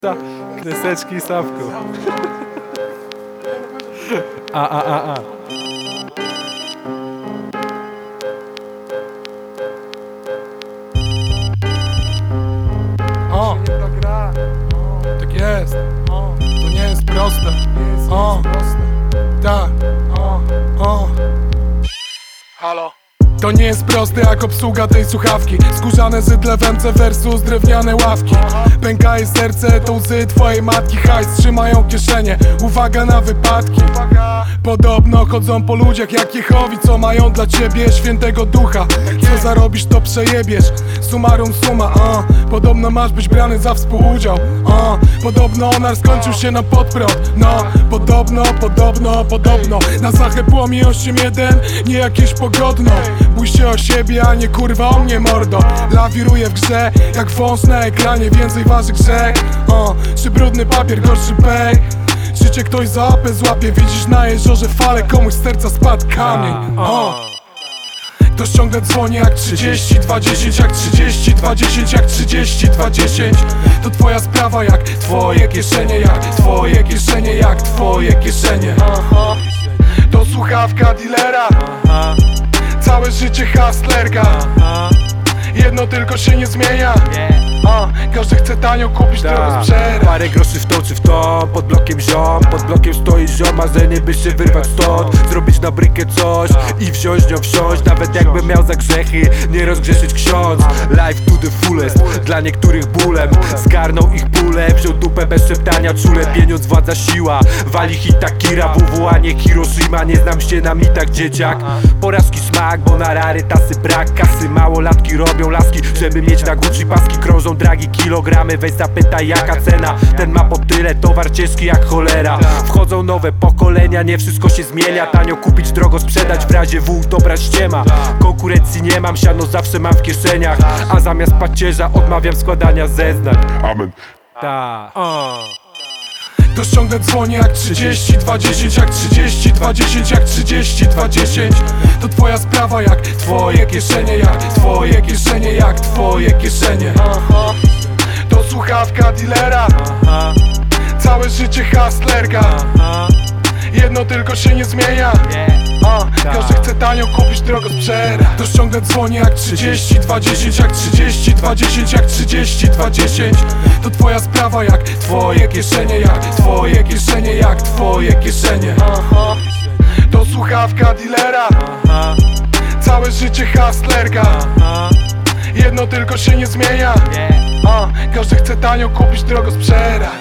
Kreseczki i Sawko. O, tak jest. To nie jest proste. Tak. Halo. To nie jest proste jak obsługa tej słuchawki. Skórzane zydle w MC versus drewniane ławki. Pękaje serce, to łzy twojej matki. Hajs trzymają kieszenie, uwaga na wypadki. Podobno chodzą po ludziach jak Jehowi, co mają dla ciebie świętego ducha. Co zarobisz to przejebiesz, summarum summa. Podobno masz być brany za współudział. Podobno onar skończył się na podprąd. No, podobno na Zachę płomi 8-1, nie jakieś pogodno. Bój się o siebie, a nie kurwa o mnie mordo. Lawiruje w grze, jak wąs na ekranie, więcej waży grzech. Czy brudny papier, gorszy pech. Czy cię ktoś za apę złapie, widzisz na jeziorze fale, komuś z serca spadł kamień. Ktoś ciągle dzwoni jak 30, 20, jak 30, 20, jak 30, 20. To twoja sprawa jak twoje kieszenie, jak twoje kieszenie, jak twoje kieszenie. To słuchawka dealera, całe życie hustlerka. Jedno tylko się nie zmienia. Każdy chce tanio kupić, drogo sprzedać. Parę groszy w to czy w to, pod blokiem ziom. Pod blokiem stoi ziom, marzenie by się wyrwać stąd. Zrobić na brykę coś i wziąć nią wsiąść. Nawet jakbym miał za grzechy, nie rozgrzeszyć ksiądz. Life to the fullest, dla niektórych bólem. Zgarnął ich bólę, wziął dupę bez szeptania czule. Pieniądz, władza, siła, wali hita Kira. WW, a nie Hiroshima, nie znam się na mitach dzieciak. Porażki smak, bo na rarytasy brak kasy. Małolatki robią laski, żeby mieć na Gucci paski. Krążą dragi kilogramy, weź zapytaj jaka cena. Ten ma po tyle, towar ciężki jak cholera. Wchodzą nowe pokolenia, nie wszystko się zmienia. Tanio kupić, drogo sprzedać, w razie W dobra ściema. Konkurencji nie mam, siano zawsze mam w kieszeniach. A zamiast pacierza odmawiam składania zeznań. Amen. Ta. Ktoś ciągle dzwoni jak 30, 20, jak 30, 20, jak 30, 20. To twoja sprawa jak twoje kieszenie, jak twoje kieszenie, jak twoje kieszenie. To słuchawka dealera, całe życie hustlerka. Jedno tylko się nie zmienia. Każdy chce tanio kupić, drogo sprzedać. Ktoś ciągle dzwoni jak 30, 20, jak 30, 20, jak 30, 20. To twoja sprawa jak twoje kieszenie, jak twoje kieszenie, jak twoje kieszenie. To słuchawka dealera, całe życie hustlerka. Jedno tylko się nie zmienia. Każdy chce tanio kupić, drogo sprzedać.